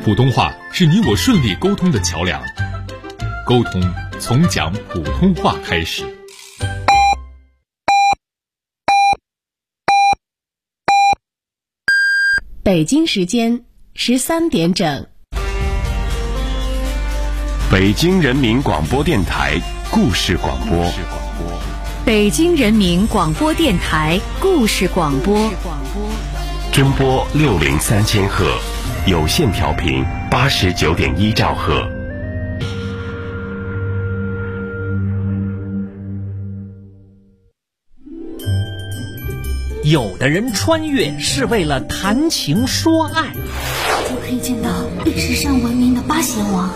普通话是你我顺利沟通的桥梁，沟通从讲普通话开始。 北京时间13点整。 北京人民广播电台故事广播。 北京人民广播电台故事广播。 中波603千赫，有线调频89.1兆赫。 有的人穿越是为了谈情说爱， 就可以见到历史上闻名的八贤王。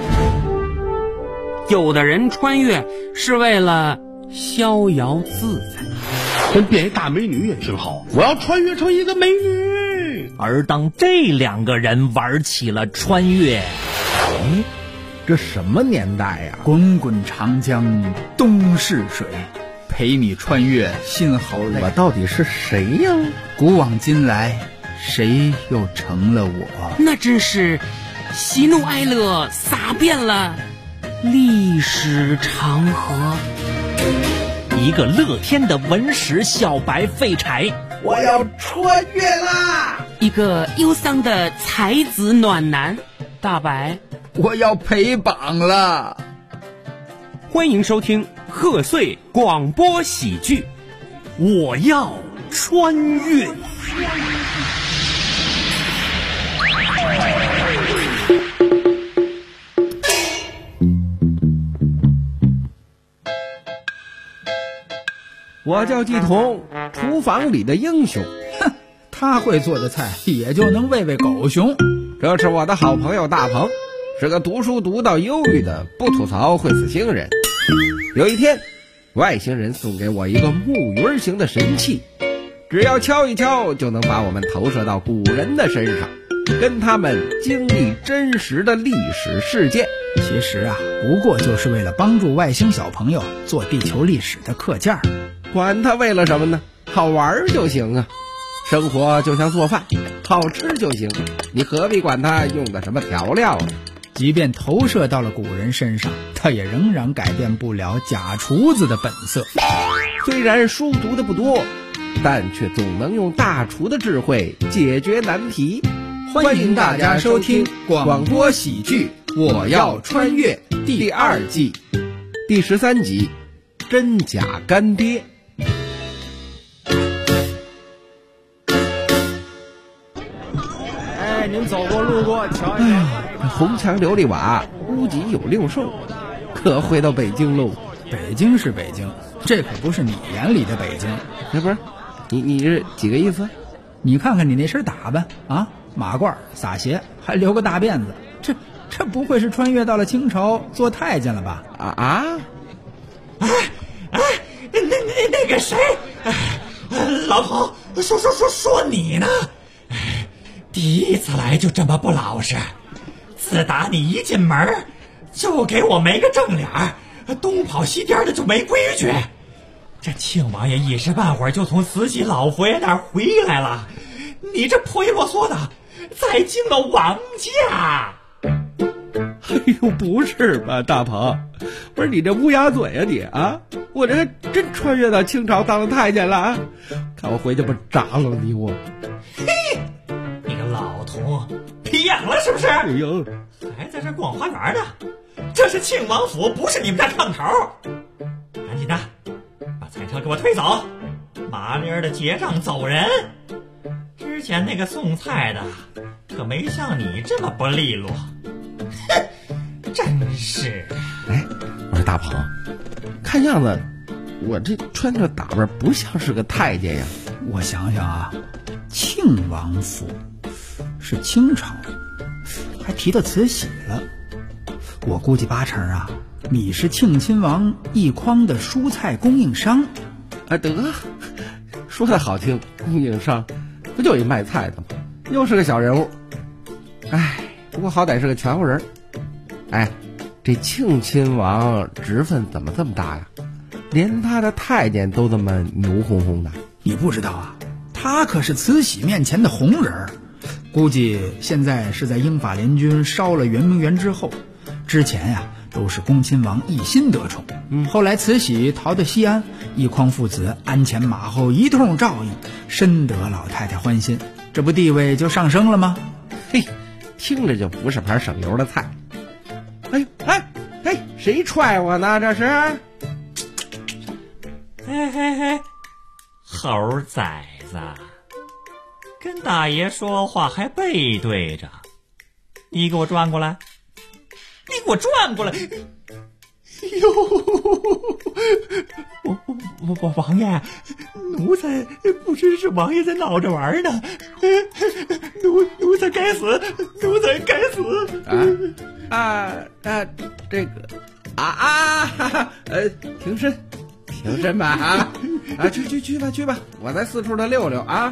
有的人穿越是为了逍遥自在， 跟变一大美女也挺好，我要穿越成一个美女。 而当这两个人玩起了穿越， 这什么年代呀？滚滚长江东逝水，陪你穿越心好累。我到底是谁呀？古往今来，谁又成了我？ 那真是喜怒哀乐洒遍了历史长河。 一个乐天的文史小白废柴， 我要穿越啦！ 一个忧伤的才子暖男，大白， 我要陪榜了。 欢迎收听贺岁广播喜剧，我要穿越。 我叫季童，厨房里的英雄。 哼，他会做的菜也就能喂喂狗熊。 这是我的好朋友大鹏，是个读书读到忧郁的不吐槽会死星人。有一天，外星人送给我一个木鱼形的神器，只要敲一敲就能把我们投射到古人的身上，跟他们经历真实的历史事件。 其实啊，不过就是为了帮助外星小朋友做地球历史的课件。 管他为了什么呢？好玩就行啊！生活就像做饭，好吃就行，你何必管它用的什么调料呢？ 即便投射到了古人身上，他也仍然改变不了假厨子的本色。 虽然书读的不多，但却总能用大厨的智慧解决难题。 欢迎大家收听广播喜剧《我要穿越》第2季第13集《真假干爹》。 您走过路过瞧一瞧， 红墙琉璃瓦，屋脊有六兽，可回到北京喽。 北京是北京，这可不是你眼里的北京。 不是，你这几个意思？ 你看看你那身打扮啊，马褂撒鞋，还留个大辫子，这不会是穿越到了清朝做太监了吧？ 那个谁，老头，说你呢？第一次来就这么不老实，自打你一进门就给我没个正脸，东跑西颠的就没规矩。这庆王爷一时半会儿就从慈禧老佛爷那儿回来了，你这破衣啰嗦的再惊了王家。 哎呦，不是吧，大鹏，不是你这乌鸦嘴啊你啊！我这真穿越到清朝当了太监了啊！看我回去不扎了你我！ 嘿，你个老童，皮痒了是不是？ 哎呦， 还在这逛花园呢！这是庆王府，不是你们家炕头。赶紧的，把彩车给我推走，麻利儿的结账走人。之前那个送菜的可没像你这么不利落。哼，真是。 哎，我说大鹏，看样子我这穿着打扮不像是个太监呀。 我想想啊，庆王府是清朝，还提到慈禧了。我估计八成啊，你是庆亲王一筐的蔬菜供应商。 得，说的好听，供应商不就一卖菜的吗？又是个小人物。哎，不过好歹是个全乎人。哎，这庆亲王职分怎么这么大呀？连他的太监都这么牛哄哄的。 你不知道啊，他可是慈禧面前的红人， 估计现在是在英法联军烧了圆明园之后，之前呀都是恭亲王一心得宠，后来慈禧逃到西安，一匡父子鞍前马后一通照应，深得老太太欢心，这不地位就上升了吗？ 嘿，听着就不是盘省油的菜。哎，谁踹我呢？这是？ 嘿，猴崽子，跟大爷说话还背对着，你给我转过来！你给我转过来！我王爷，奴才不知是王爷在闹着玩呢。奴才该死，奴才该死！ 这个停身吧去吧，我再四处的溜溜啊。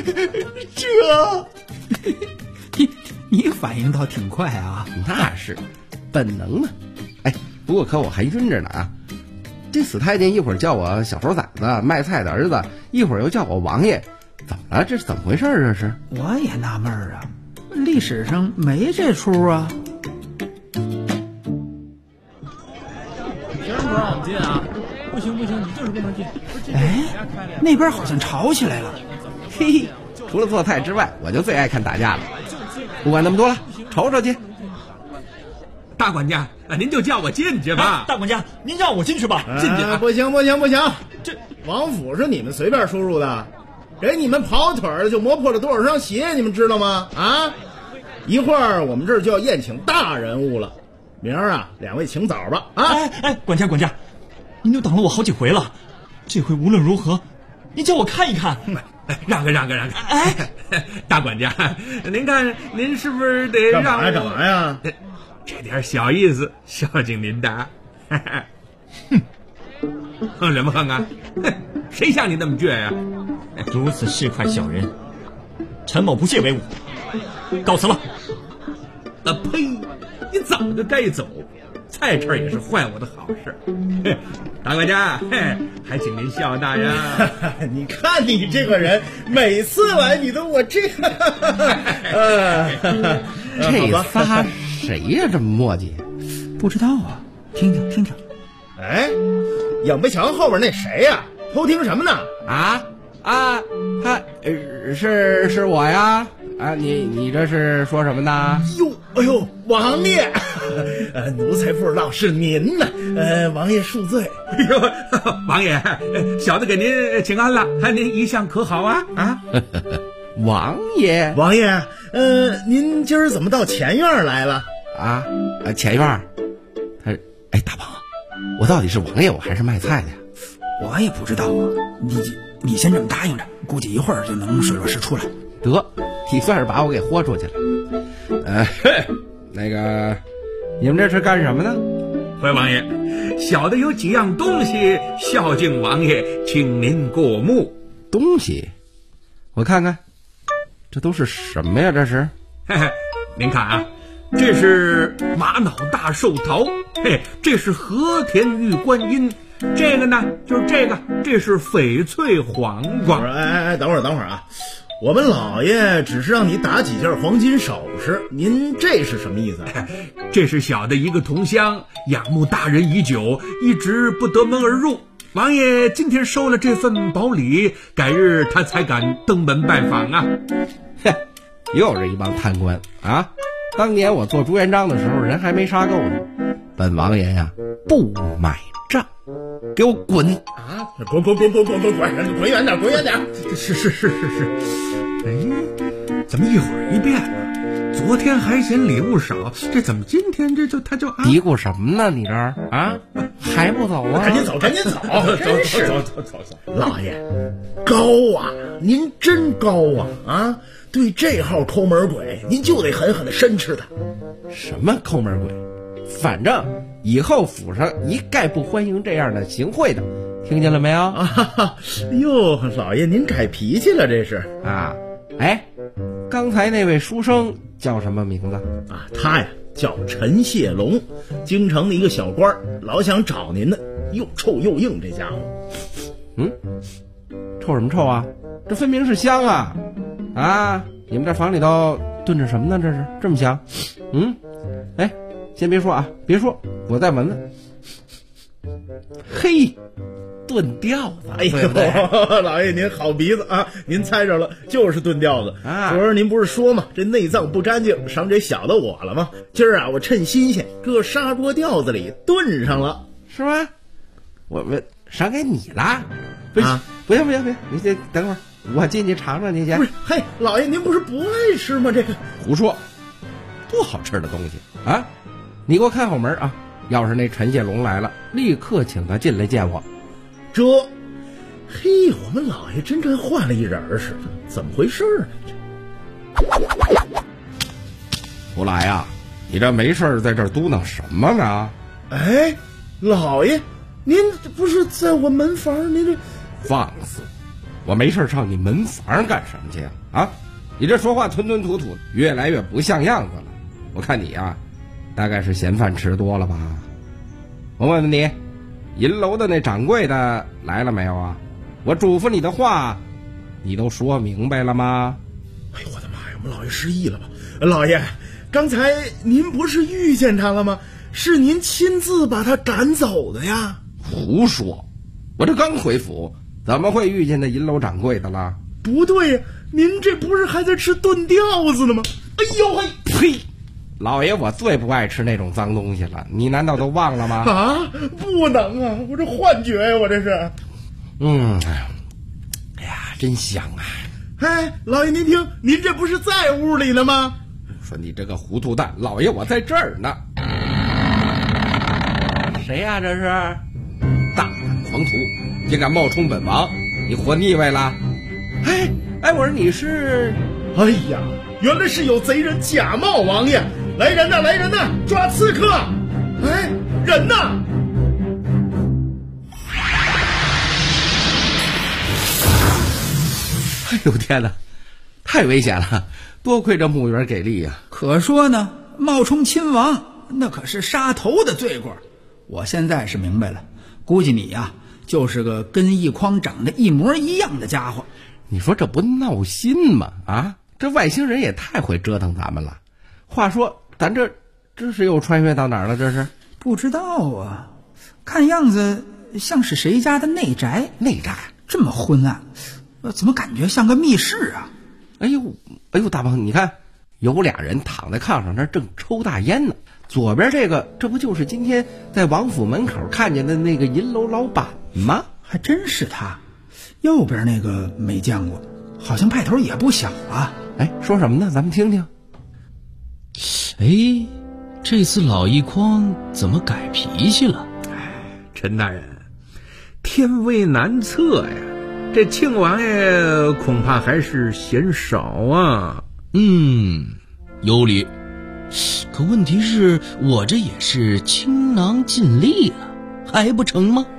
你反应倒挺快啊。 那是本能嘛。不过可我还晕着呢啊！这死太监一会儿叫我小猴崽子卖菜的儿子，一会儿又叫我王爷，怎么了？这是怎么回事？这是？ 我也纳闷啊，历史上没这出啊。 别人不让我们进啊！不行，你就是不能进。 那边好像吵起来了。 嘿，除了做菜之外，我就最爱看打架了。不管那么多了，瞅去。 大管家，您就叫我进去吧。 大管家，您让我进去吧。 进去不行，这王府是你们随便出入的，给你们跑腿儿就磨破了多少双鞋，你们知道吗？啊！一会儿我们这儿就要宴请大人物了，明儿啊，2位请早吧。啊！ 管家，您就挡了我好几回了，这回无论如何，您叫我看一看。 让个。大管家，您看您是不是得让我干嘛呀？ 这点小意思，孝敬您的。哼什么哼啊？谁像你那么倔呀？ 如此市侩小人，陈某不屑为伍，告辞了。 呸！你早就该走，菜这也是坏我的好事。大管家，还请您笑纳呀。 你看你这个人，每次来你都我这个。 这仨谁呀？这么磨叽？ 不知道啊，听听。 影壁墙后边那谁呀？偷听什么呢？ 他是我呀。你这是说什么呢？ 哎呦，王爷，奴才不知道是您呢。王爷恕罪。 王爷，小的给您请安了，您一向可好啊？ 王爷， 您今儿怎么到前院来了？ 前院？大鹏，我到底是王爷我还是卖菜的呀？ 我也不知道啊。你先这么答应着，估计一会儿就能水落石出来。 得，你算是把我给豁出去了。那个，你们这是干什么呢？ 回王爷，小的有几样东西孝敬王爷，请您过目。 东西？我看看，这都是什么呀？这是？ 您看啊，这是玛瑙大寿桃，这是和田玉观音，这个呢就是这是翡翠黄瓜。 等会儿啊，我们老爷只是让你打几件黄金首饰，您这是什么意思？ 这是小的一个同乡仰慕大人已久，一直不得门而入。王爷今天收了这份宝礼，改日他才敢登门拜访啊。 又是一帮贪官啊！当年我做朱元璋的时候，人还没杀够呢。本王爷呀，不买账，给我滚！ 滚远点！ 是。怎么一会儿一变了？昨天还嫌礼物少，这怎么今天他就嘀咕什么呢？你这儿还不走啊？ 赶紧走！走！老爷，高啊！您真高啊！对这号抠门鬼，您就得狠狠的申斥他。 什么抠门鬼？反正以后府上一概不欢迎这样的行贿的，听见了没有？ 哟，老爷您改脾气了，这是啊？刚才那位书生叫什么名字啊？他呀叫陈谢龙，京城的一个小官，老想找您呢，又臭又硬，这家伙。 臭什么臭啊？这分明是香啊！ 你们这房里头炖着什么呢？这是这么香？哎，先别说啊，别说，我再闻闻。嘿，炖吊子！ 哎呦，老爷您好鼻子啊！您猜着了，就是炖吊子啊！昨儿您不是说嘛，这内脏不干净，赏给小的我了吗？今儿啊，我趁新鲜，搁砂锅吊子里炖上了， 是吗？我赏给你了？不行，你先等会儿，我进去尝尝去去。 不是，嘿，老爷您不是不爱吃吗？这个胡说，多好吃的东西啊！你给我看好门啊！要是那陈谢龙来了，立刻请他进来见我。 嘿，我们老爷真跟换了一人似的，怎么回事呢？ 胡来呀，你这没事在这儿嘟囔什么呢？ 哎，老爷，您不是在我门房？您这放肆！我没事上你门房干什么去啊？你这说话吞吞吐吐，越来越不像样子了。我看你呀，大概是嫌饭吃多了吧？我问问你，银楼的那掌柜的来了没有啊？我嘱咐你的话，你都说明白了吗？ 哎呦我的妈呀，我们老爷失忆了吧？老爷，刚才您不是遇见他了吗？是您亲自把他赶走的呀？ 胡说！我这刚回府，怎么会遇见那银楼掌柜的了？ 不对呀，您这不是还在吃炖吊子呢吗？哎呦嘿， 呸！老爷，我最不爱吃那种脏东西了，你难道都忘了吗？ 啊，不能啊，我这幻觉呀，我这是。 哎呀，真香啊！ 哎，老爷您听，您这不是在屋里呢吗？ 说你这个糊涂蛋，老爷我在这儿呢。谁呀？这是大胆狂徒，竟敢冒充本王，你活腻歪了？哎，我说你是…… 哎呀，原来是有贼人假冒王爷！来人呐，来人呐，抓刺客！哎，人呐！ 哎呦天哪，太危险了！多亏这木园给力呀！ 可说呢，冒充亲王那可是杀头的罪过。我现在是明白了，估计你呀就是个跟一筐长得一模一样的家伙。 你说这不闹心吗？啊，这外星人也太会折腾咱们了。话说咱这是又穿越到哪儿了？这是不知道啊，看样子像是谁家的内宅。 内宅这么昏暗，怎么感觉像个密室啊？ 哎呦，大鹏，你看有俩人躺在炕上，那正抽大烟呢。左边这不就是今天在王府门口看见的那个银楼老板吗？ 还真是他。右边那个没见过，好像派头也不小啊。 哎，说什么呢？咱们听听。 哎，这次老一匡怎么改脾气了？ 陈大人，天威难测呀，这庆王爷恐怕还是嫌少啊。 有理。可问题是我这也是倾囊尽力了，还不成吗？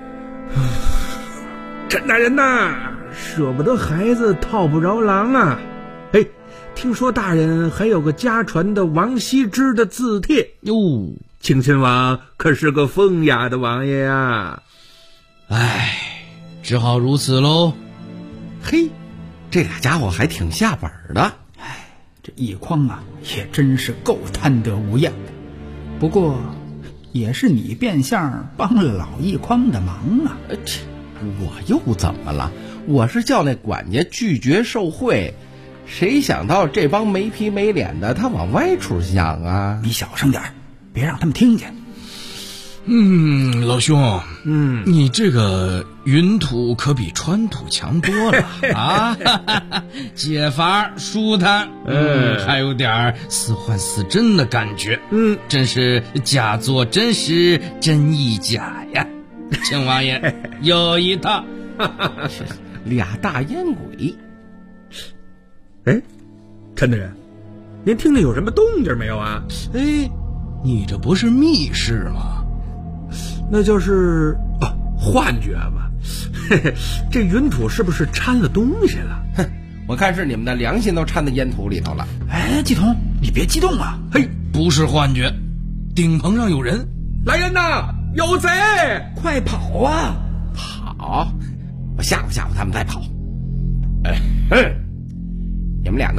陈大人呐，舍不得孩子套不着狼啊。哎，听说大人还有个家传的王羲之的字帖哟， 庆亲王可是个风雅的王爷呀。 哎，只好如此喽。 嘿，这俩家伙还挺下本的。 这一匡啊也真是够贪得无厌的，不过也是你变相帮了老一匡的忙啊。 我又怎么了？我是叫那管家拒绝受贿，谁想到这帮没皮没脸的他往歪处想啊。 你小声点，别让他们听见。 老兄，你这个云土可比川土强多了啊！解乏舒坦，还有点似幻似真的感觉，真是假作真实，真亦假呀！庆王爷有一套， 俩大烟鬼。 哎，陈大人，您听见有什么动静没有啊？ 哎，你这不是密室吗？ 那就是幻觉吧。这云土是不是掺了东西了？ 哼，我看是你们的良心都掺在烟土里头了。 哎，季童，你别激动啊！ 嘿，不是幻觉，顶棚上有人。 来人呐，有贼！ 快跑啊！ 跑！我吓唬吓唬他们再跑。你们两个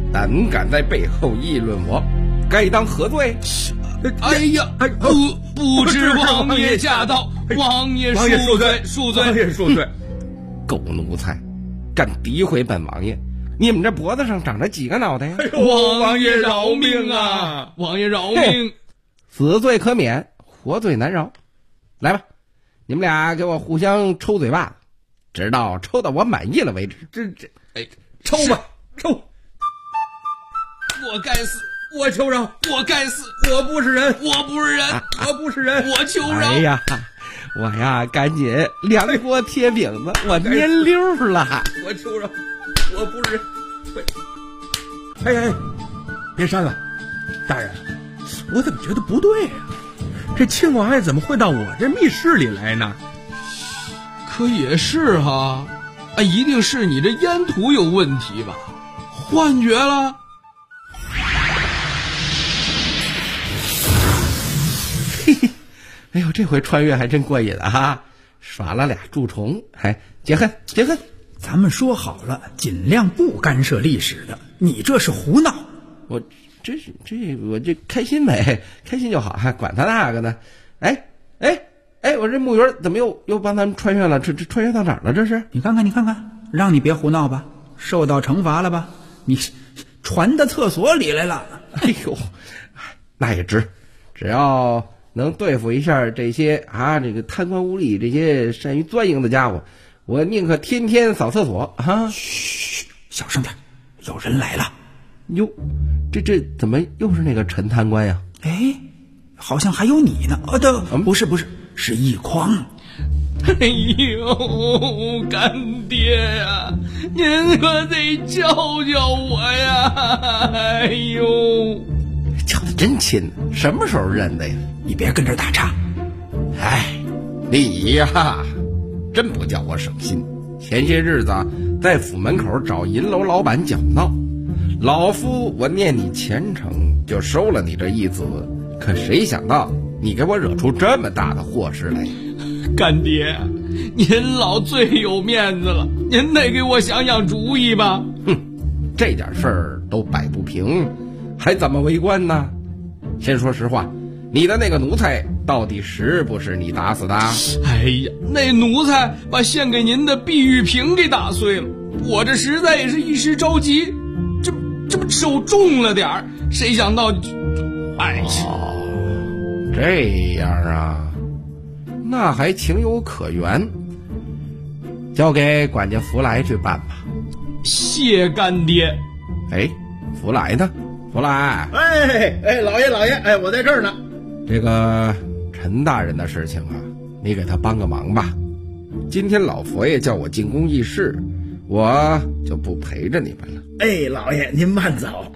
胆敢在背后议论我，该当何罪？ 哎呀，不知王爷驾到，王爷恕罪，恕罪， 王爷恕罪。 狗奴才，敢诋毁本王爷！你们这脖子上长着几个脑袋呀？ 王爷饶命啊！王爷饶命！ 死罪可免，活罪难饶。来吧，你们俩给我互相抽嘴巴子，直到抽到我满意了为止。 抽吧，抽！ 我该死！ 我求饶！ 我该死！ 我不是人！ 我不是人！ 我不是人！ 我求饶！ 哎呀，我呀，赶紧凉锅贴饼子，我蔫溜了！ 我求饶！我不是人！哎，别扇了，大人，我怎么觉得不对呀？这亲王爷怎么会到我这密室里来呢？ 可也是哈，一定是你这烟土有问题吧？幻觉了？ 哎呦，这回穿越还真过瘾啊！耍了俩蛀虫，还解恨。 咱们说好了，尽量不干涉历史的，你这是胡闹！ 我这开心呗，开心就好，还管他那个呢。哎，我这木鱼怎么又帮咱们穿越了？这穿越到哪儿了？这是？ 你看看，让你别胡闹吧，受到惩罚了吧？你传到厕所里来了。 哎呦，那也值，只要能对付一下这些这个贪官污吏，这些善于钻营的家伙，我宁可天天扫厕所啊！ 嘘，小声点，有人来了。 哟，这怎么又是那个陈贪官呀？ 哎，好像还有你呢。不是，是一匡。 哎呦，干爹呀，您可得教教我呀！哎呦， 叫得真亲，什么时候认的呀？ 你别跟这打岔。 你呀，真不叫我省心。前些日子在府门口找银楼老板搅闹，老夫我念你虔诚，就收了你这一子，可谁想到你给我惹出这么大的祸事来。 干爹，您老最有面子了，您得给我想主意吧。 这点事儿都摆不平，还怎么为官呢？先说实话，你的那个奴才到底是不是你打死的？ 哎呀，那奴才把献给您的碧玉瓶给打碎了，我这实在也是一时着急，这不手重了点儿，谁想到这样啊，那还情有可原，交给管家福来去办吧。 谢干爹。 福来呢？福来， 老爷，我在这儿呢。 这个陈大人的事情啊，你给他帮个忙吧。今天老佛爷叫我进宫议事，我就不陪着你们了。 老爷您慢走。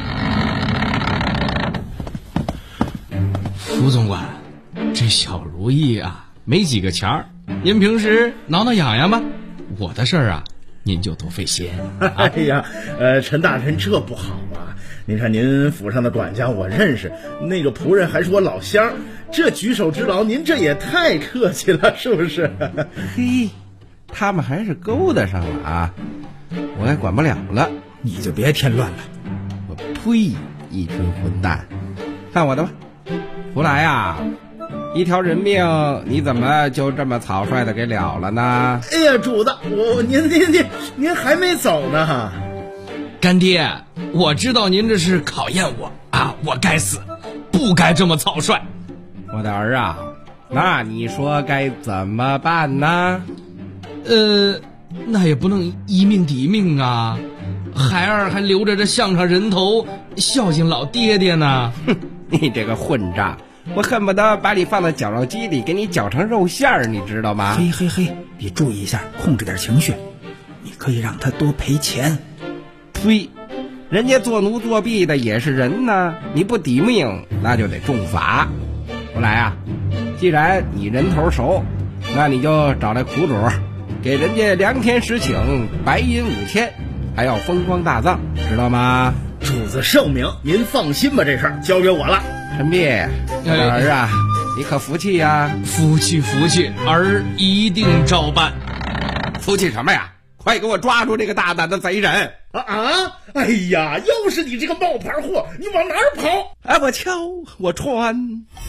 福总管，这小如意啊，没几个钱儿，您平时挠痒痒吧。我的事儿啊，您就多费心。 陈大人这不好啊！您看您府上的管家我认识，那个仆人还是我老乡，这举手之劳您这也太客气了，是不是？ 他们还是勾搭上了啊！我也管不了了， 你就别添乱了。 我呸！一群混蛋，看我的吧。福来呀，一条人命你怎么就这么草率的给了了呢？ 主子，您还没走呢。 干爹，我知道您这是考验我啊，我该死，不该这么草率。 我的儿啊，那你说该怎么办呢？ 那也不能一命抵一命啊，孩儿还留着这项上人头孝敬老爹爹呢。 你这个混账，我恨不得把你放在绞肉机里给你绞成肉馅儿，你知道吗？ 你注意一下，控制点情绪。你可以让他多赔钱。 呸！人家做奴作弊的也是人呢，你不抵命那就得重罚。福来啊，既然你人头熟，那你就找来苦主，给人家量天实请，白银5000，还要风光大葬，知道吗？ 主子圣明，您放心吧，这事儿交给我了。 陈弼，我的儿啊，你可服气呀？ 服气，儿一定照办。 服气什么呀？ 快给我抓住这个大胆的贼人！ 哎呀，又是你这个冒牌货，你往哪儿跑？ 哎，我敲，我穿。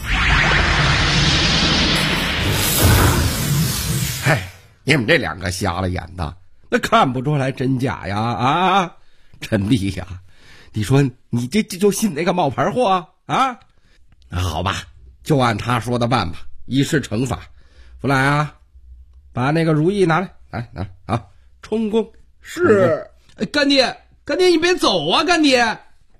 哎，你们这两个瞎了眼的，那看不出来真假呀！啊，陈弟呀，你说你这就信那个冒牌货啊？那好吧，就按他说的办吧，以示惩罚。弗莱啊，把那个如意拿来，来啊，充公。 是。 干爹，你别走啊，干爹！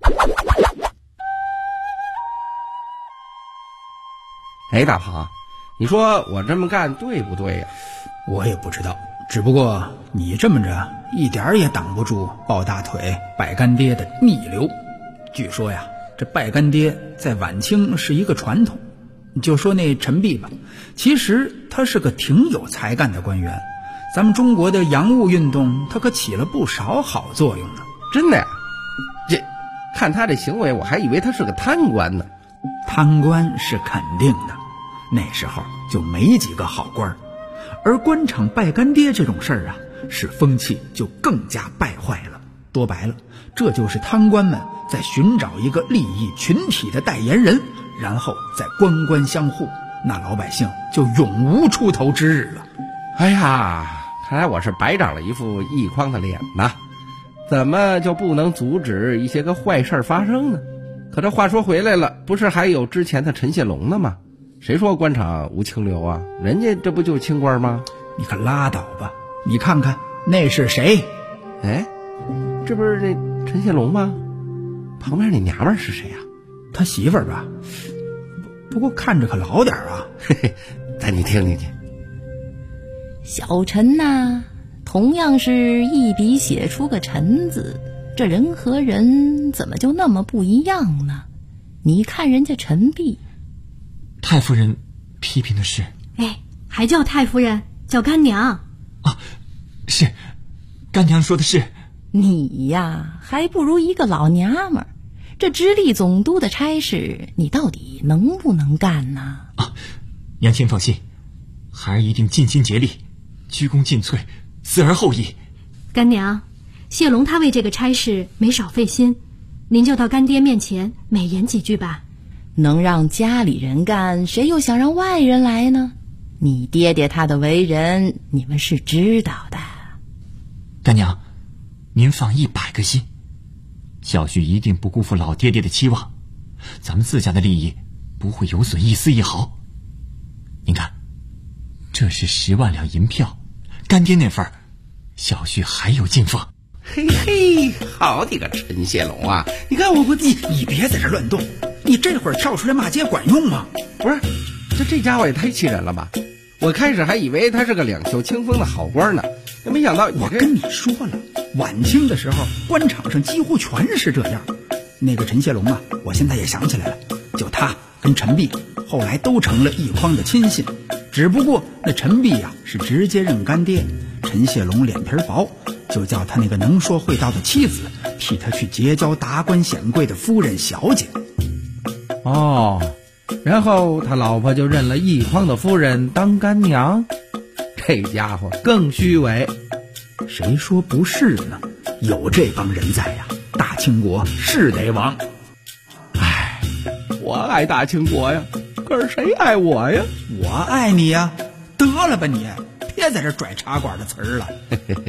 哎，大鹏，你说我这么干对不对呀？ 我也不知道，只不过你这么着一点也挡不住抱大腿拜干爹的逆流。据说呀，这拜干爹在晚清是一个传统。你就说那陈璧吧，其实他是个挺有才干的官员，咱们中国的洋务运动他可起了不少好作用呢。 真的呀？这看他这行为，我还以为他是个贪官呢。 贪官是肯定的，那时候就没几个好官，而官场拜干爹这种事儿啊，使风气就更加败坏了。说白了，这就是贪官们在寻找一个利益群体的代言人，然后再官官相护，那老百姓就永无出头之日了。 哎呀，看来我是白长了一副一筐的脸呐，怎么就不能阻止一些个坏事发生呢？可这话说回来了，不是还有之前的陈谢龙呢吗？谁说官场无清流啊？人家这不就清官吗？ 你可拉倒吧，你看看那是谁？ 哎，这不是那陈谢龙吗？旁边那娘们是谁啊？ 他媳妇儿吧，不过看着可老点啊。 嘿嘿，带你听听去。 小陈呐，同样是一笔写出个陈字，这人和人怎么就那么不一样呢？你看人家陈璧， 太夫人批评的是， 哎，还叫太夫人，叫干娘啊？是，干娘说的是。 你呀，还不如一个老娘们儿。这直隶总督的差事，你到底能不能干呢？ 啊，娘亲放心，孩儿一定尽心竭力，鞠躬尽瘁，死而后已。 干娘，谢龙他为这个差事没少费心，您就到干爹面前美言几句吧。 能让家里人干，谁又想让外人来呢？你爹爹他的为人，你们是知道的。 干娘，您放100个心，小婿一定不辜负老爹爹的期望，咱们自家的利益不会有损一丝一毫。您看，这是10万两银票，干爹那份儿，小婿还有进奉。 嘿嘿，好你个陈谢龙啊！你看我不你别在这乱动，你这会儿跳出来骂街管用吗？ 不是，这家伙也太气人了吧！我开始还以为他是个两袖清风的好官呢，没想到我跟你说了，晚清的时候官场上几乎全是这样。那个陈谢龙啊，我现在也想起来了，就他跟陈璧后来都成了一筐的亲信，只不过那陈璧啊是直接认干爹，陈谢龙脸皮薄，就叫他那个能说会道的妻子替他去结交达官显贵的夫人小姐。 哦，然后他老婆就认了一筐的夫人当干娘，这家伙更虚伪。 谁说不是呢？有这帮人在呀，大清国是得亡。 唉，我爱大清国呀，可是谁爱我呀？ 我爱你呀！得了吧你，别在这拽茶馆的词儿了。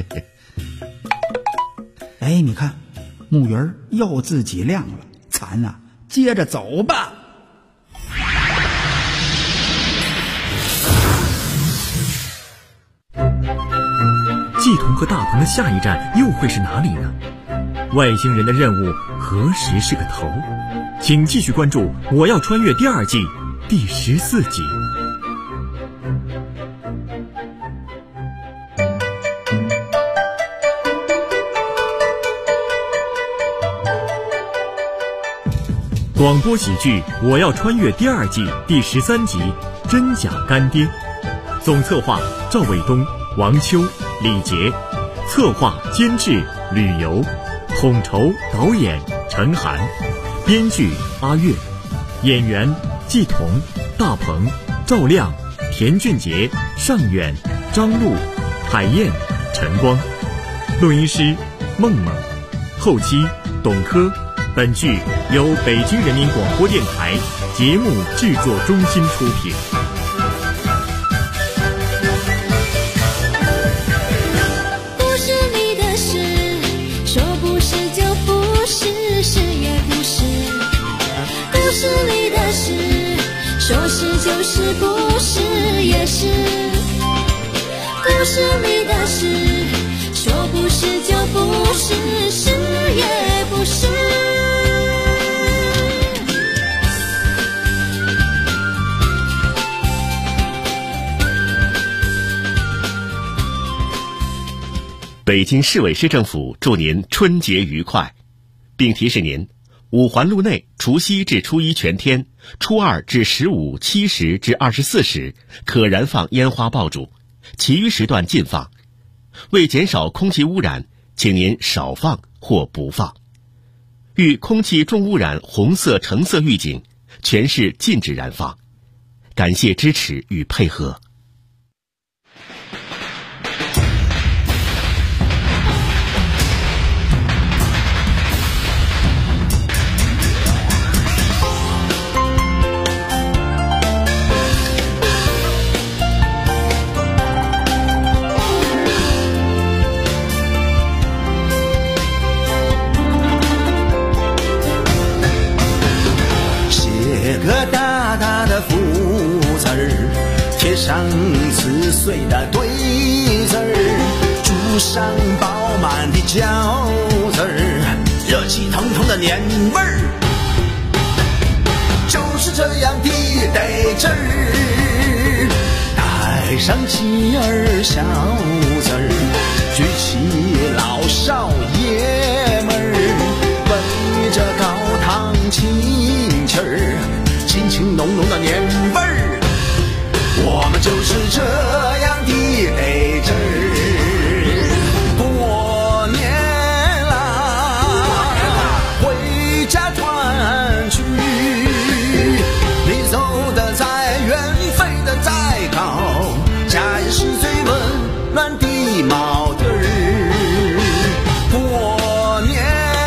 哎，你看木鱼儿又自己亮了，咱啊接着走吧。 季童和大鹏的下一站又会是哪里呢？外星人的任务何时是个头？请继续关注《我要穿越》第2季第14集。广播喜剧《我要穿越》第2季第13集《真假干爹》，总策划赵卫东、王秋、李杰，策划监制吕游，统筹导演陈寒，编剧阿月，演员季童、大鹏、赵亮、田俊杰、尚远、张璐、海燕、陈光， 录音师梦梦，后期董珂。本剧由北京人民广播电台节目制作中心出品。 故事里的事，说不是就不是，是也不是。故事里的事，说是就是，不是也是。故事里的事，说不是就不是，是也不是。 北京市委市政府祝您春节愉快，并提示您，五环路内除夕至初一全天，初二至15、7时至24时可燃放烟花爆竹，其余时段禁放。为减少空气污染，请您少放或不放。遇空气重污染红色、橙色预警，全市禁止燃放。感谢支持与配合。 上撕碎的对子儿，煮上饱满的饺子儿，热气腾腾的年味儿，就是这样的得劲儿。带上妻儿小子儿，举起老少爷们儿，围着高堂亲戚儿，亲情浓浓的年味儿。我们就是这样的得劲儿，过年啦，回家团聚，你走得再远，飞得再高，家也是最温暖的锚点儿。过年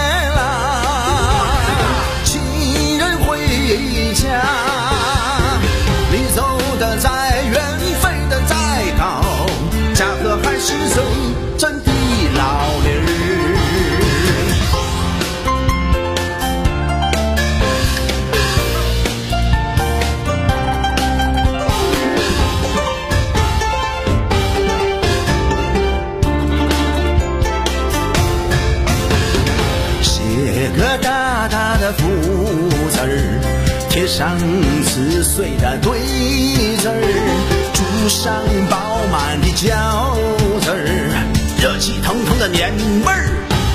啦，亲人回家，你走得再远，飞得再高，家和还是最真的老理儿。写个大大的福字儿，贴上撕碎的对子儿，煮上饱满的饺子儿，热气腾腾的年味儿，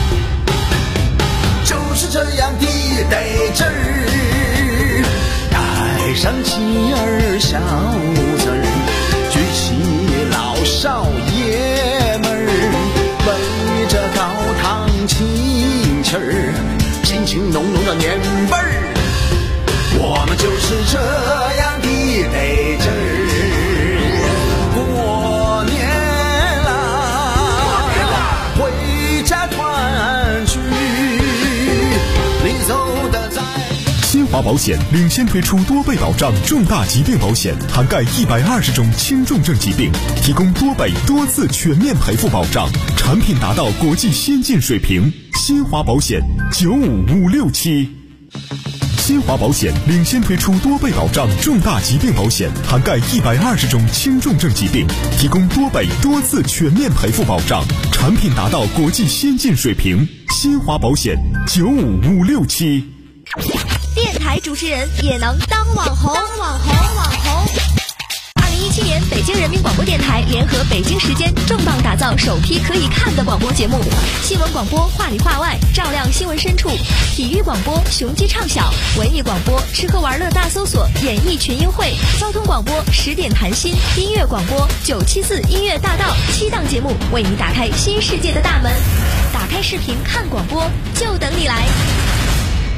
就是这样的得劲儿。带上妻儿小子儿，举起老少爷们儿，围着高堂亲戚儿，亲情浓浓的年味儿。我们就是这样的得劲儿，过年啦，回家团聚，你走得在。 新华保险领先推出多倍保障重大疾病保险，涵盖120种轻重症疾病，提供多倍多次全面赔付保障，产品达到国际先进水平。新华保险95567。新华保险领先推出多倍保障重大疾病保险，涵盖120种轻重症疾病，提供多倍多次全面赔付保障，产品达到国际先进水平。新华保险95567。 电台主持人也能当网红。2017年，北京人民广播电台联合北京时间重磅打造首批可以看的广播节目，新闻广播话里话外，照亮新闻深处；体育广播雄鸡唱晓，文艺广播吃喝玩乐大搜索，演艺群英会；交通广播10点谈心，音乐广播974音乐大道，7档节目为你打开新世界的大门。打开视频看广播，就等你来。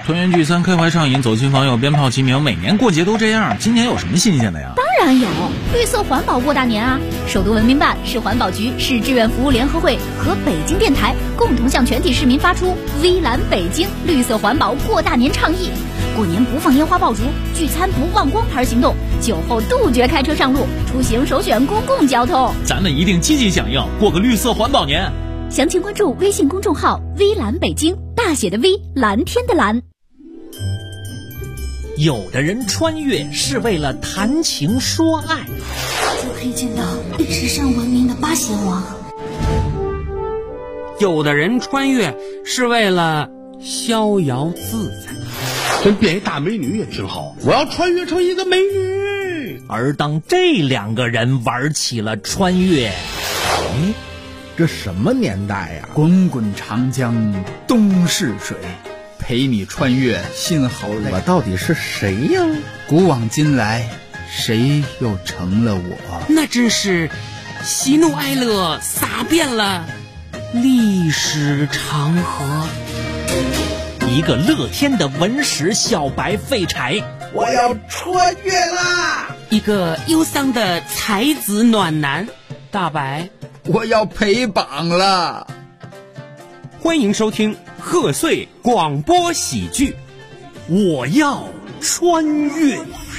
团圆聚餐，开怀畅饮，走亲访友，鞭炮齐鸣，每年过节都这样，今年有什么新鲜的呀？ 当然有，绿色环保过大年啊！首都文明办、市环保局、市志愿服务联合会和北京电台共同向全体市民发出微蓝北京绿色环保过大年倡议。过年不放烟花爆竹，聚餐不忘光牌行动，酒后杜绝开车上路，出行首选公共交通。 咱们一定积极响应，过个绿色环保年。 详情关注微信公众号微蓝北京，大写的 V， 蓝天的蓝。 有的人穿越是为了谈情说爱， 就可以见到历史上闻名的八贤王。 有的人穿越是为了逍遥自在， 真变一大美女也挺好，我要穿越成一个美女。 而当这两个人玩起了穿越， 这什么年代呀？滚滚长江东逝水，陪你穿越心好累。我到底是谁呀？古往今来，谁又成了我？ 那真是喜怒哀乐洒遍了历史长河。 一个乐天的文史小白废柴， 我要穿越啦！ 一个忧伤的才子暖男，大白， 我要陪榜了。 欢迎收听贺岁广播喜剧《我要穿越》。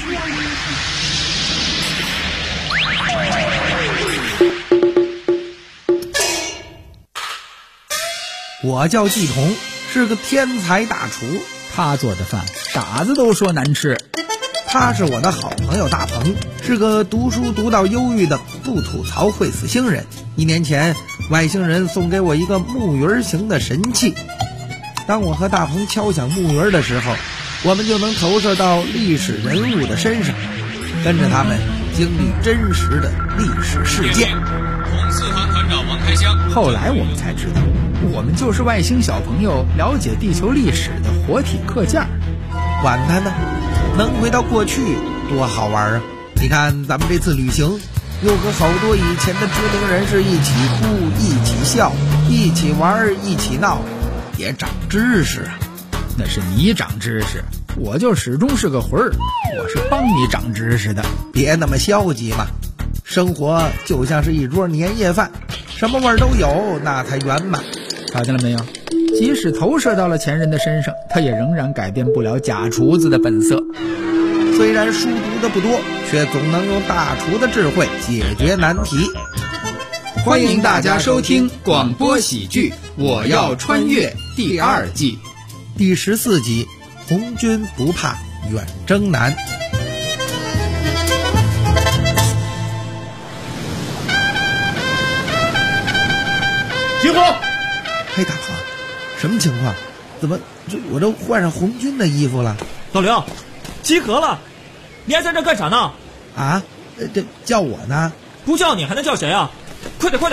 我叫季童，是个天才大厨， 他做的饭傻子都说难吃。 他是我的好朋友大鹏，是个读书读到忧郁的不吐槽会死星人。1年前，外星人送给我一个木鱼形的神器。当我和大鹏敲响木鱼的时候，我们就能投射到历史人物的身上，跟着他们经历真实的历史事件。 红四团团长王开香。 后来我们才知道，我们就是外星小朋友了解地球历史的活体课件。 管他呢，能回到过去多好玩啊！你看咱们这次旅行，又和好多以前的知名人士一起哭，一起笑，一起玩，一起闹，也长知识啊。 那是你长知识，我就始终是个魂儿，我是帮你长知识的。 别那么消极嘛，生活就像是一桌年夜饭，什么味儿都有，那才圆满。 瞧见了没有？即使投射到了前人的身上，他也仍然改变不了假厨子的本色。 虽然书读的不多，却总能用大厨的智慧解决难题。 欢迎大家收听广播喜剧《我要穿越》第2季第14集，红军不怕远征难。 集合！ 嘿，大鹏，什么情况？怎么我都换上红军的衣服了？ 老刘，集合了，你还在这干啥呢？ 啊，这叫我呢？ 不叫你还能叫谁啊？快点！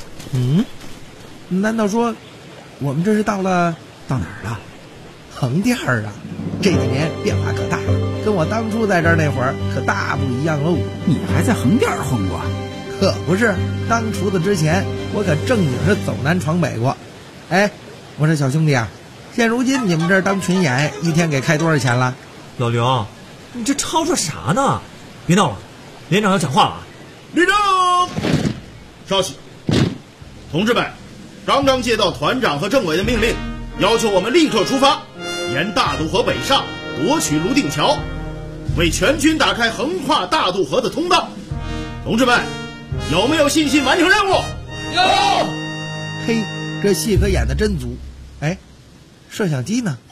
难道说我们这是到哪儿了？横店儿啊！这几年变化可大，跟我当初在这儿那会儿可大不一样喽。 你还在横店混过？ 可不是，当厨子之前我可正经是走南闯北过。哎，我说小兄弟啊，现如今你们这儿当群演一天给开多少钱了？ 老刘，你这吵吵啥呢？别闹了，连长要讲话了。 连长，稍息。同志们，刚刚接到团长和政委的命令，要求我们立刻出发，沿大渡河北上，夺取泸定桥，为全军打开横跨大渡河的通道。同志们，有没有信心完成任务？ 有。 嘿，这戏可演得真足。哎，摄像机呢？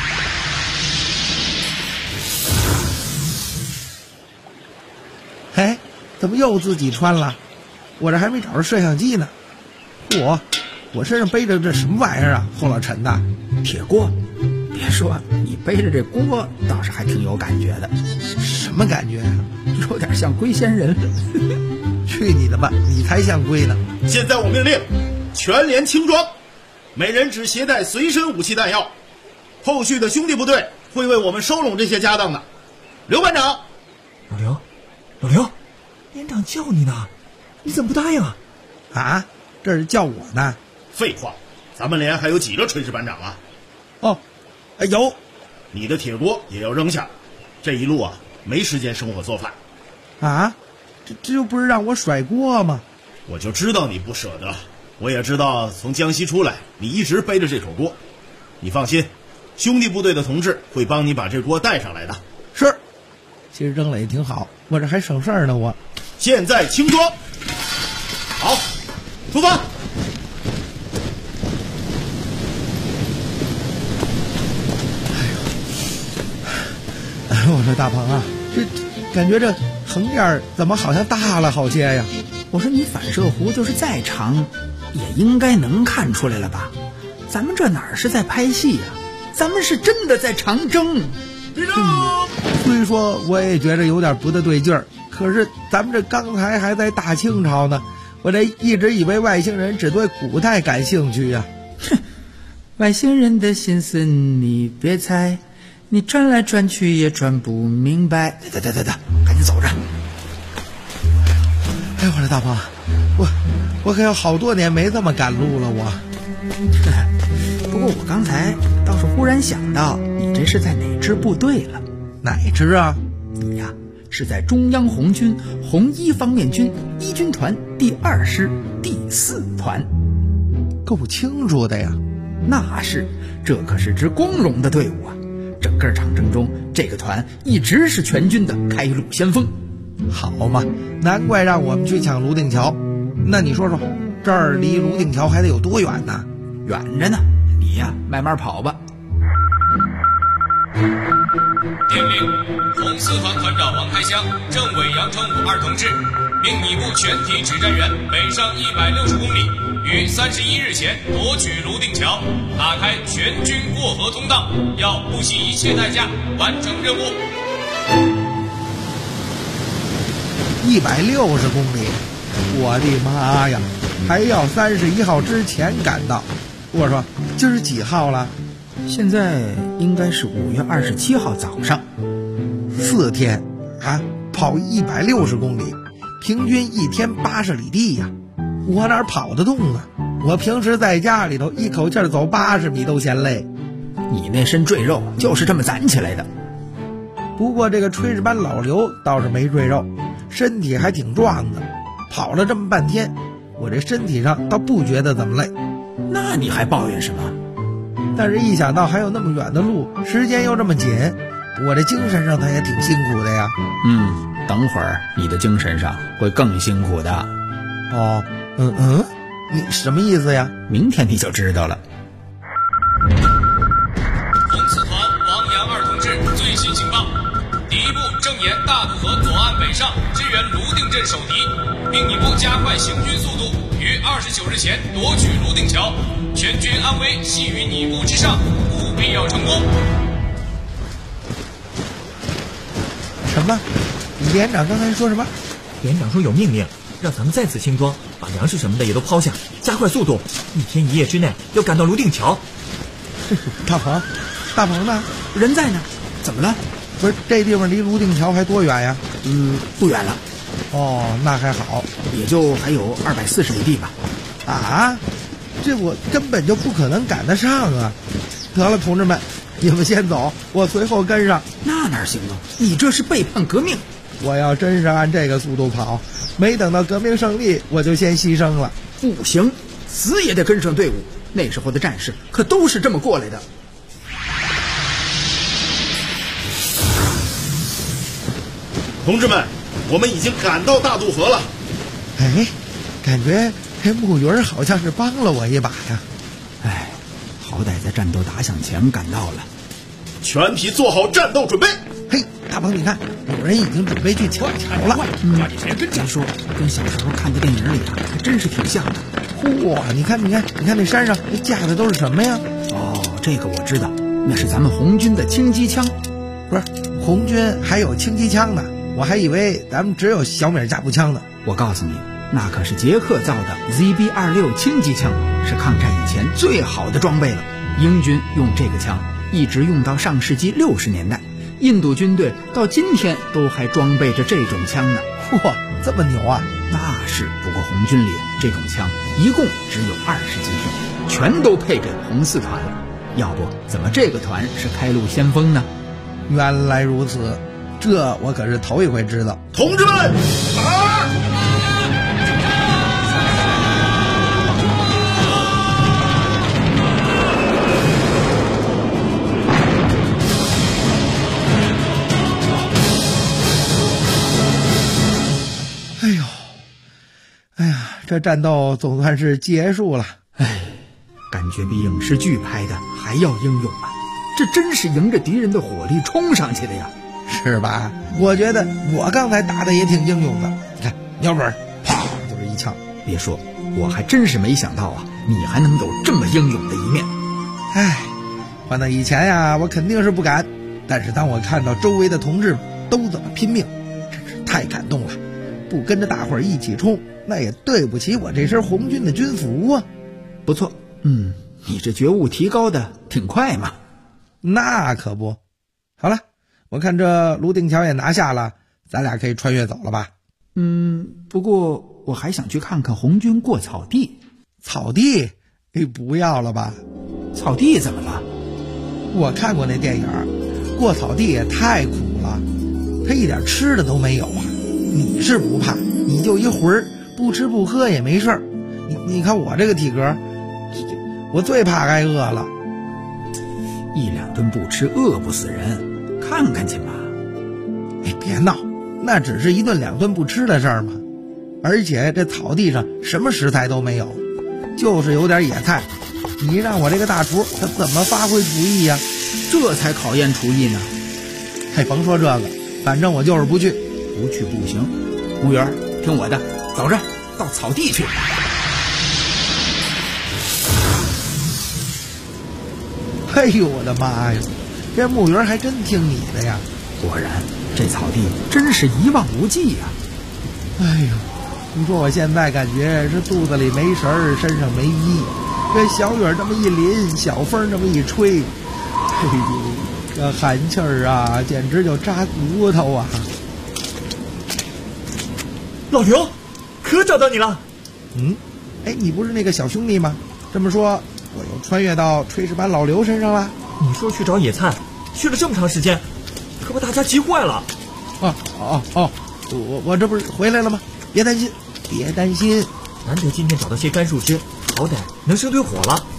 哎，怎么又自己穿了？我这还没找着摄像机呢。我身上背着这什么玩意儿啊？后老陈的铁锅。别说，你背着这锅倒是还挺有感觉的。 什么感觉呀？ 有点像龟仙人。 去你的吧，你才像龟呢。 现在我命令全连轻装，每人只携带随身武器弹药。后续的兄弟部队会为我们收拢这些家当的。刘班长。 老刘，连长叫你呢，你怎么不答应啊？ 啊，这是叫我呢。 废话，咱们连还有几个炊事班长啊？ 哦，有你的铁锅也要扔下。这一路啊，没时间生火做饭。 啊，这又不是让我甩锅吗？ 我就知道你不舍得，我也知道从江西出来，你一直背着这口锅。你放心，兄弟部队的同志会帮你把这锅带上来的。 是，其实扔了也挺好，我这还省事儿呢。我现在轻装，好，出发。 我说大鹏啊，这感觉这横店怎么好像大了好些呀？ 我说你反射弧就是再长，也应该能看出来了吧？咱们这哪是在拍戏呀？咱们是真的在长征。 虽说我也觉着有点不大对劲儿，可是咱们这刚才还在大清朝呢，我这一直以为外星人只对古代感兴趣呀。 哼，外星人的心思你别猜。你转来转去也转不明白。 得，赶紧走着。哎，我说大鹏，我可有好多年没这么赶路了。 不过我刚才倒是忽然想到，你这是在哪支部队了？ 哪支啊？ 你呀，是在中央红军红一方面军一军团第2师第4团。 够清楚的呀。 那是，这可是支光荣的队伍啊。整个长征中，这个团一直是全军的开路先锋。 好嘛，难怪让我们去抢泸定桥。那你说说，这儿离泸定桥还得有多远呢？ 远着呢，你呀慢慢跑吧。 电令：红4团团长王开湘、政委杨成武2同志，命你部全体指战员北上160公里，于31日前夺取泸定桥，打开全军过河通道，要不惜一切代价完成任务。 160公里，我的妈呀！还要31号之前赶到。我说今儿几号了？ 现在应该是5月27号早上。 4天啊，跑160公里，平均1天80里地呀。我哪跑得动啊？我平时在家里头一口气走80米都嫌累。 你那身赘肉就是这么攒起来的。 不过这个炊事班老刘倒是没赘肉，身体还挺壮的。跑了这么半天，我这身体上倒不觉得怎么累。 那你还抱怨什么？ 但是一想到还有那么远的路，时间又这么紧，我这精神上他也挺辛苦的呀。 等会儿你的精神上会更辛苦的。 哦，你什么意思呀？ 明天你就知道了。 红4团王杨2同志最新情报：敌部正沿大渡河左岸北上，支援泸定镇守敌，命你部加快行军速度，于29日前夺取泸定桥。全军安危系于你部之上，务必要成功。 什么？连长刚才说什么？ 连长说有命令，让咱们再次轻装，把粮食什么的也都抛下，加快速度，1天1夜之内要赶到泸定桥。 大鹏呢？ 人在呢。怎么了？ 不是，这地方离泸定桥还多远呀？ 不远了。 哦，那还好， 也就还有240里地吧。 啊，这我根本就不可能赶得上啊！得了，同志们，你们先走，我随后跟上。 那哪行啊？你这是背叛革命！ 我要真是按这个速度跑，没等到革命胜利，我就先牺牲了。 不行，死也得跟上队伍。那时候的战士可都是这么过来的。 同志们，我们已经赶到大渡河了。 哎，感觉这木鱼好像是帮了我一把呀。 哎，好歹在战斗打响前赶到了。 全体做好战斗准备。 嘿，大鹏，你看，有人已经准备去抢桥了。 抓紧时间跟上。说跟小时候看的电影里还真是挺像的。 嚯，你看那山上那架的都是什么呀？ 哦，这个我知道，那是咱们红军的轻机枪。 不是，红军还有轻机枪呢，我还以为咱们只有小米加步枪呢。 我告诉你，那可是捷克造的 ZB-26 轻机枪，是抗战以前最好的装备了。英军用这个枪一直用到上世纪60年代，印度军队到今天都还装备着这种枪呢。 嚯，这么牛啊！ 那是，不过红军里这种枪一共只有20几挺，全都配给红4团了。 要不怎么这个团是开路先锋呢？ 原来如此，这我可是头一回知道。 同志们，打！ 哎呀，这战斗总算是结束了。 感觉比影视剧拍的还要英勇啊！这真是迎着敌人的火力冲上去的呀， 是吧？我觉得我刚才打的也挺英勇的。你看，瞄准，啪就是一枪。 别说，我还真是没想到啊，你还能有这么英勇的一面。 换到以前呀，我肯定是不敢。但是当我看到周围的同志都这么拼命，真是太感动了。不跟着大伙儿一起冲，那也对不起我这身红军的军服啊。 不错，你这觉悟提高的挺快嘛。 那可不。好了，我看这泸定桥也拿下了，咱俩可以穿越走了吧？ 不过我还想去看看红军过草地。 草地？不要了吧？ 草地怎么了？ 我看过那电影，过草地也太苦了，他一点吃的都没有啊。你是不怕，你就一魂儿，不吃不喝也没事儿。你看我这个体格，我最怕挨饿了。 1、2顿不吃饿不死人，看看去吧。 别闹，那只是1顿2顿不吃的事儿嘛。而且这草地上什么食材都没有，就是有点野菜。你让我这个大厨他怎么发挥厨艺呀？ 这才考验厨艺呢。 甭说这个，反正我就是不去。 不去不行，公园听我的，走着到草地去。 哎呦我的妈呀，这墓园还真听你的呀！ 果然，这草地真是一望无际呀！ 哎呦，你说我现在感觉是肚子里没食儿，身上没衣，这小雨这么一淋，小风这么一吹，哎呦，这寒气儿啊，简直就扎骨头啊！ 老刘，可找到你了。 你不是那个小兄弟吗？这么说，我又穿越到炊事班老刘身上了。 你说去找野菜，去了这么长时间，可把大家急坏了。 我这不是回来了吗？别担心，别担心。 难得今天找到些干树枝，好歹能生堆火了。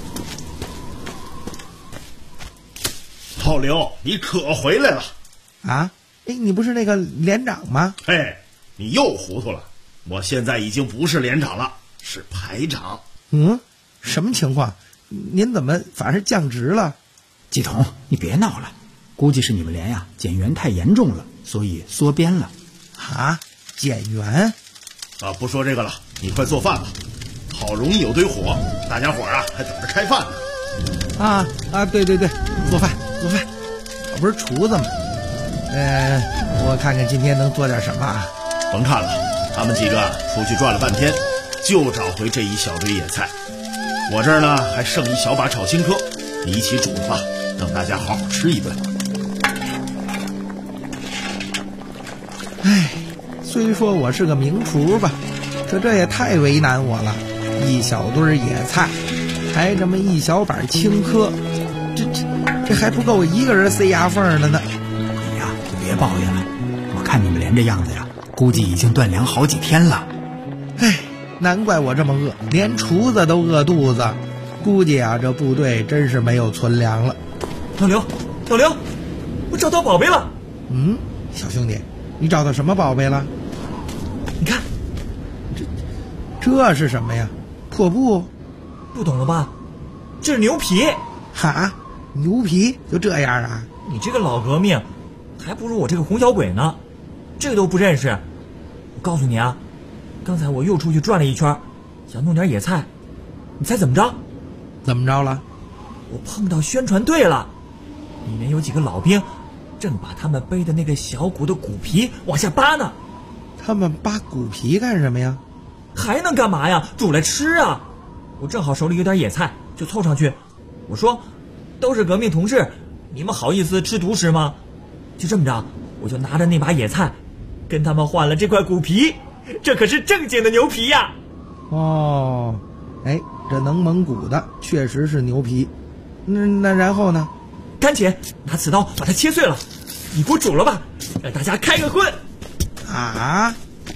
老刘，你可回来了啊？你不是那个连长吗？ 你又糊涂了，我现在已经不是连长了，是排长。 什么情况？您怎么反而降职了？ 季统，你别闹了，估计是你们连呀减员太严重了，所以缩编了。 减员？ 不说这个了，你快做饭吧。好容易有堆火，大家伙还等着开饭呢。对，做饭，我不是厨子吗？我看看今天能做点什么。 甭看了，他们几个出去转了半天，就找回这一小堆野菜。我这儿呢还剩一小把炒青稞，你一起煮了吧，让大家好好吃一顿。 虽说我是个名厨吧，可这也太为难我了。一小堆野菜，还这么一小板青稞，这还不够我一个人塞牙缝的呢。 你呀就别抱怨了，我看你们连这样子呀，估计已经断粮好几天了。 难怪我这么饿，连厨子都饿肚子。估计这部队真是没有存粮了。 老刘，我找到宝贝了。 小兄弟，你找到什么宝贝了？ 你看， 这是什么呀？破布？ 不懂了吧？这是牛皮。 牛皮就这样啊？ 你这个老革命，还不如我这个红小鬼呢，这个都不认识。我告诉你啊，刚才我又出去转了一圈，想弄点野菜，你猜怎么着？ 怎么着了？ 我碰到宣传队了，里面有几个老兵，正把他们背的那个小鼓的鼓皮往下扒呢。 他们扒鼓皮干什么呀？ 还能干嘛呀？煮来吃啊！我正好手里有点野菜，就凑上去。我说，都是革命同志，你们好意思吃独食吗？就这么着，我就拿着那把野菜，跟他们换了这块鼓皮，这可是正经的牛皮呀！ 这能蒙古的确实是牛皮。 那然后呢？ 赶紧拿刺刀把它切碎了，一锅煮了吧，让大家开个荤。 啊！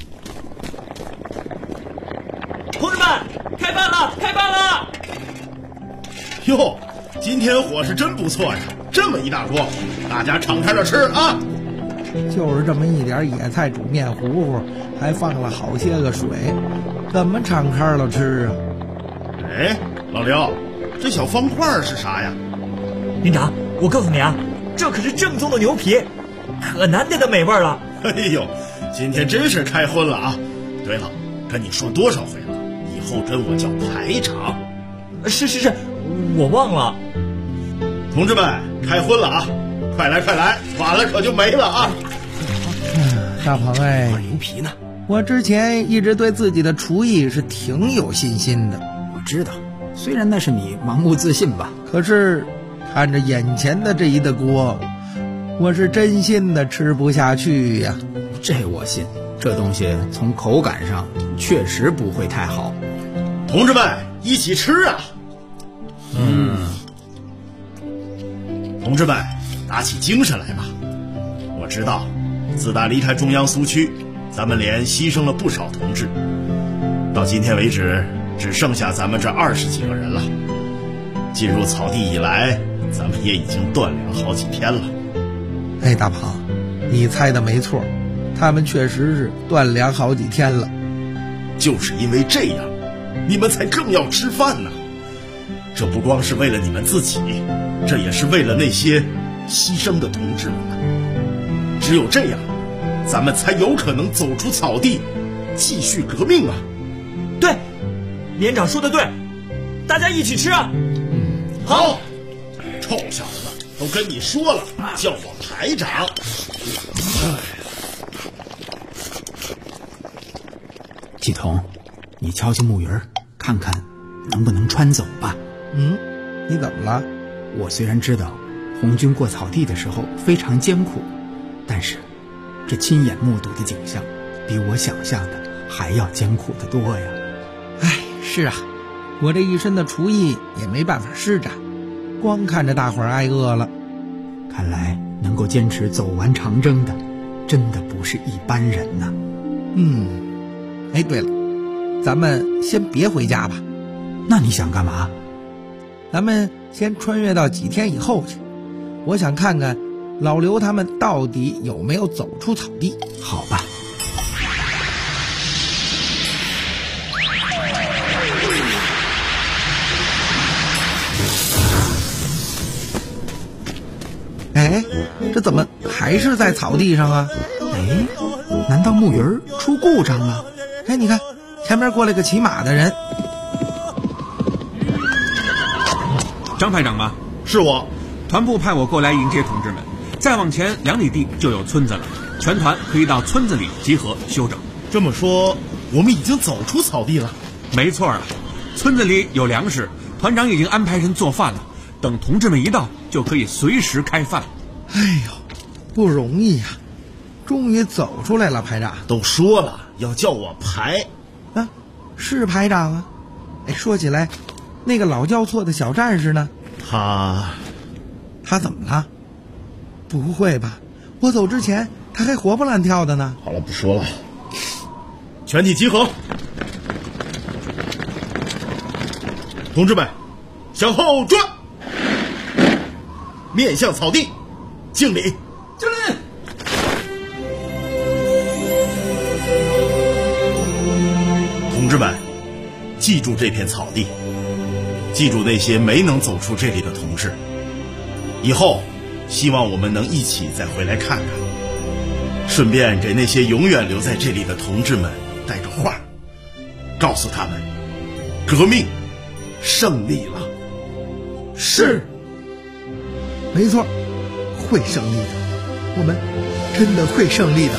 同志们，开饭了，开饭了！ 哟，今天伙食真不错呀，这么一大锅，大家敞开了吃啊！ 就是这么一点野菜煮面糊糊，还放了好些个水，怎么敞开了吃啊？ 哎，老刘，这小方块是啥呀？ 连长，我告诉你啊，这可是正宗的牛皮，可难得的美味了。 哎呦，今天真是开荤了啊！对了，跟你说多少回了，以后跟我叫排长。 是，我忘了。 同志们，开荤了啊！快来，晚了可就没了啊！ 大鹏哎， 牛皮呢？ 我之前一直对自己的厨艺是挺有信心的。 我知道，虽然那是你盲目自信吧， 可是看着眼前的这一大锅，我是真心的吃不下去呀。 这我信，这东西从口感上确实不会太好。 同志们，一起吃啊！同志们，打起精神来吧！我知道，自打离开中央苏区，咱们连牺牲了不少同志，到今天为止，只剩下咱们这20几个人了。进入草地以来，咱们也已经断粮好几天了。 哎，大鹏，你猜的没错，他们确实是断粮好几天了。 就是因为这样，你们才更要吃饭呢。这不光是为了你们自己，这也是为了那些牺牲的同志们。只有这样，咱们才有可能走出草地，继续革命啊！ 对，连长说的对，大家一起吃啊！ 好，臭小子，都跟你说了，叫我排长。 季童，你敲敲木鱼儿，看看能不能穿走吧。 你怎么了？ 我虽然知道红军过草地的时候非常艰苦，但是这亲眼目睹的景象比我想象的还要艰苦得多呀。 哎，是啊，我这一身的厨艺也没办法施展，光看着大伙儿挨饿了。 看来能够坚持走完长征的真的不是一般人呐。 哎，对了，咱们先别回家吧。 那你想干嘛？ 咱们先穿越到几天以后去，我想看看老刘他们到底有没有走出草地。 好吧。 哎，这怎么还是在草地上啊？ 哎，难道木鱼儿出故障了？ 哎，你看前面过来个骑马的人。 张排长吗？ 是我。 团部派我过来迎接同志们，再往前2里地就有村子了，全团可以到村子里集合休整。 这么说，我们已经走出草地了？ 没错啊，村子里有粮食，团长已经安排人做饭了，等同志们一到，就可以随时开饭。 哎呦，不容易呀，终于走出来了，排长。 都说了要叫我排啊，是排长啊。哎，说起来，那个老叫错的小战士呢？他怎么了？不会吧，我走之前他还活蹦乱跳的呢。 好了，不说了，全体集合。同志们，向后转，面向草地，敬礼。 敬礼。 同志们，记住这片草地，记住那些没能走出这里的同志。以后希望我们能一起再回来看看，顺便给那些永远留在这里的同志们带个话，告诉他们革命胜利了。 是，没错，会胜利的，我们真的会胜利的。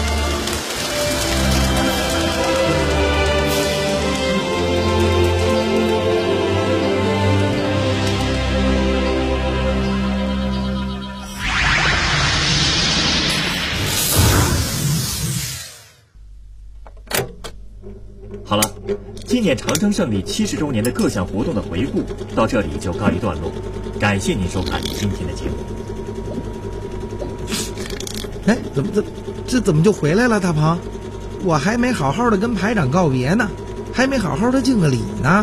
好了，今年长征胜利70周年的各项活动的回顾到这里就告一段落。 感谢您收看今天的节目。 哎，怎么就回来了，大鹏？我还没好好的跟排长告别呢，还没好好的敬个礼呢。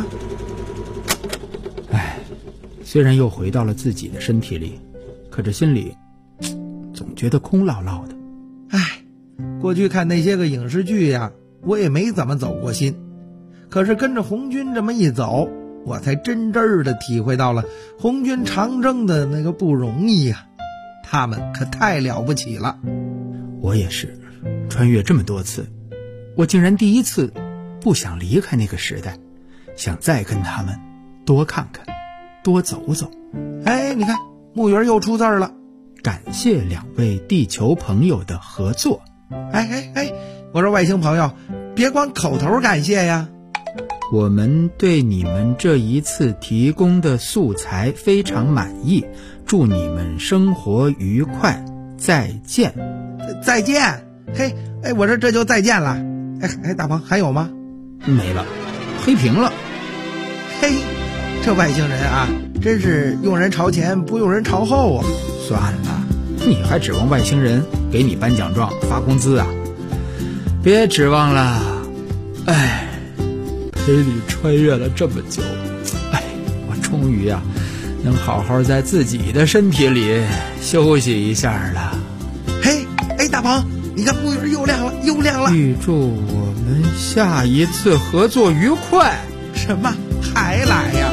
哎，虽然又回到了自己的身体里，可这心里总觉得空落落的。 哎，过去看那些个影视剧呀，我也没怎么走过心，可是跟着红军这么一走，我才真正的体会到了红军长征的那个不容易呀，他们可太了不起了。 我也是，穿越这么多次，我竟然第一次不想离开那个时代，想再跟他们多看看，多走走。 哎，你看木鱼又出字了， 感谢两位地球朋友的合作。 哎，我说外星朋友，别光口头感谢呀。 我们对你们这一次提供的素材非常满意，祝你们生活愉快，再见。 再见。嘿，哎，我说这就再见了。哎，大鹏还有吗？ 没了，黑屏了。 嘿，这外星人啊，真是用人朝前不用人朝后啊。 算了，你还指望外星人给你颁奖状发工资啊？别指望了。哎，陪你穿越了这么久，哎，我终于啊能好好在自己的身体里休息一下了。 嘿，哎，大鹏，你看木鱼又亮了。 预祝我们下一次合作愉快。 什么还来呀？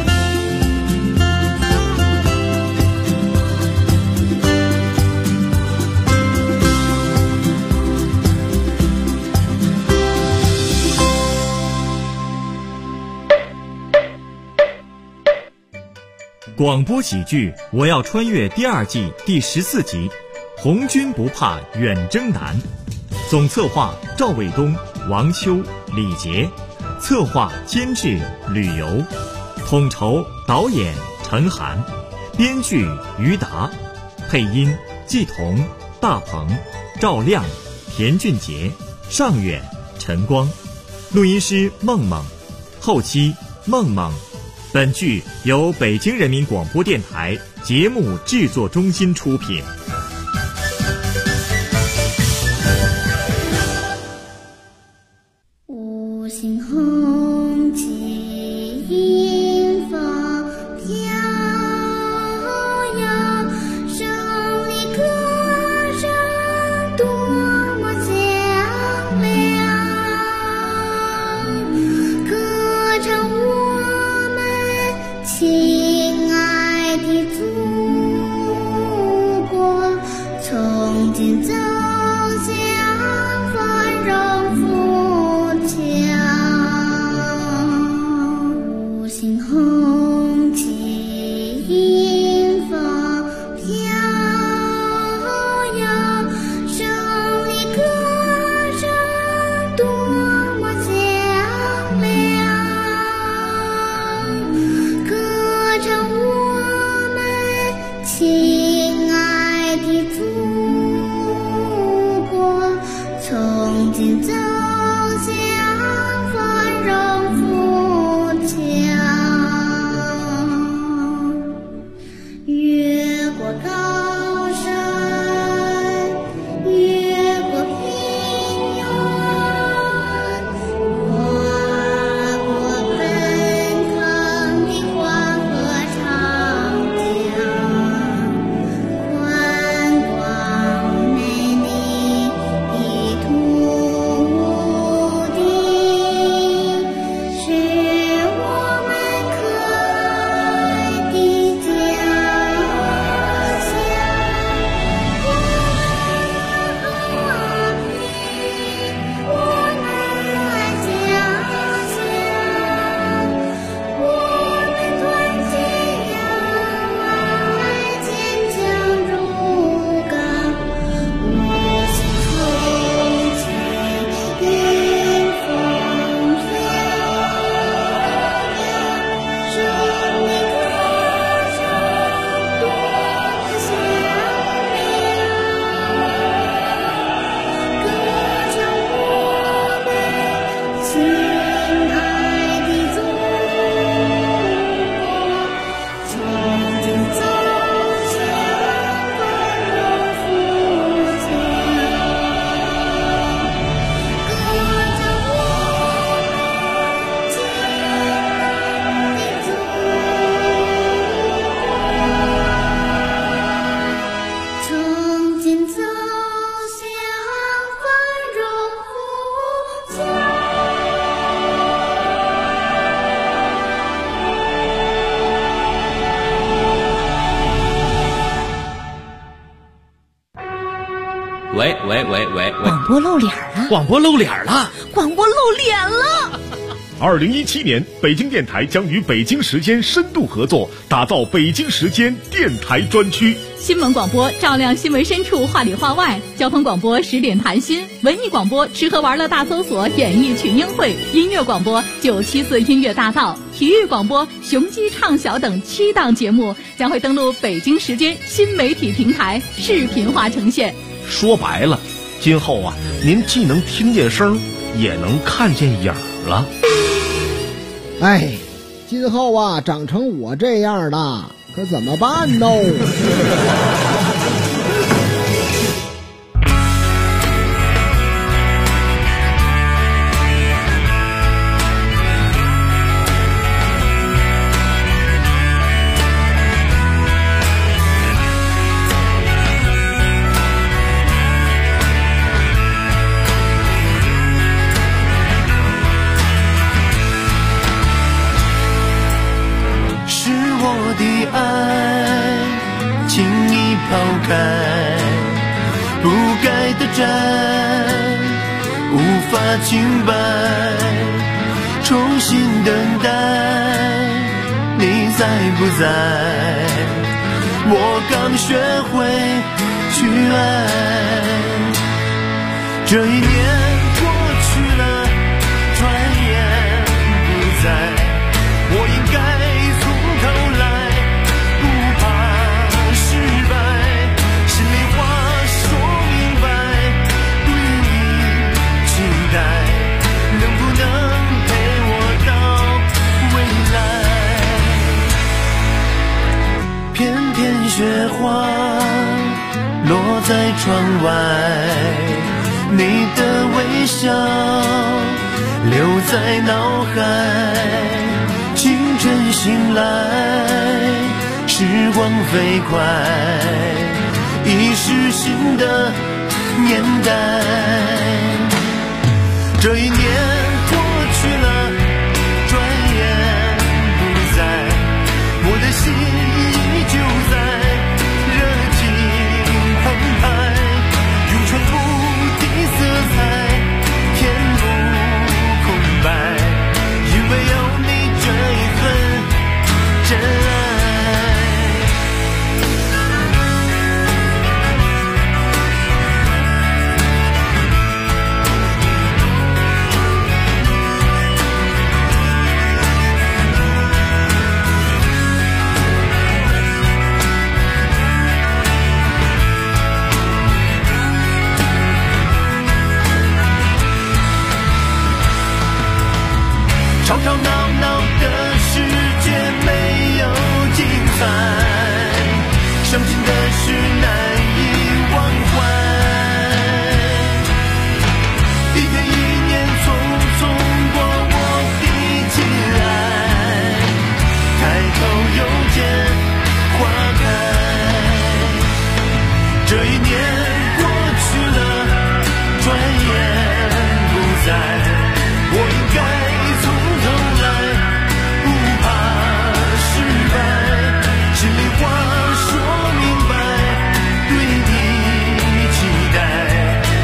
广播喜剧《我要穿越》第2季第14集，红军不怕远征难。总策划赵卫东、王秋、李杰，策划监制吕游，统筹导演陈涵，编剧于达，配音季彤、大鹏、赵亮、田俊杰、尚远、陈光，录音师梦梦，后期梦梦。本剧由北京人民广播电台节目制作中心出品。 五星红旗迎风飘扬，胜利歌声多么响亮，歌唱我们亲爱的祖国，从今走向繁荣富强。五星红旗迎风飘扬，胜利歌声多么响亮，歌唱我们亲爱的祖喂， 广播露脸了！ 广播露脸了！ 广播露脸了 ！2017年，北京电台将与北京时间深度合作，打造北京时间电台专区。 新闻广播照亮新闻深处，话里话外；交通广播10点谈心；文艺广播吃喝玩乐大搜索，演艺群英会；音乐广播974音乐大道；体育广播雄鸡唱晓等7档节目将会登陆北京时间新媒体平台，视频化呈现。 说白了，今后啊，您既能听见声，也能看见影了。 哎，今后啊，长成我这样的，可怎么办呢？ 不该的债无法清白，重新等待你在不在？我刚学会去爱，这一年过去了，转眼不在，我应该从头来，不怕失败，心里话说明白，对你期待，能不能陪我到未来？片片雪花落在窗外，你的微笑留在脑海，清晨醒来，时光飞快，已是新的年代。这一年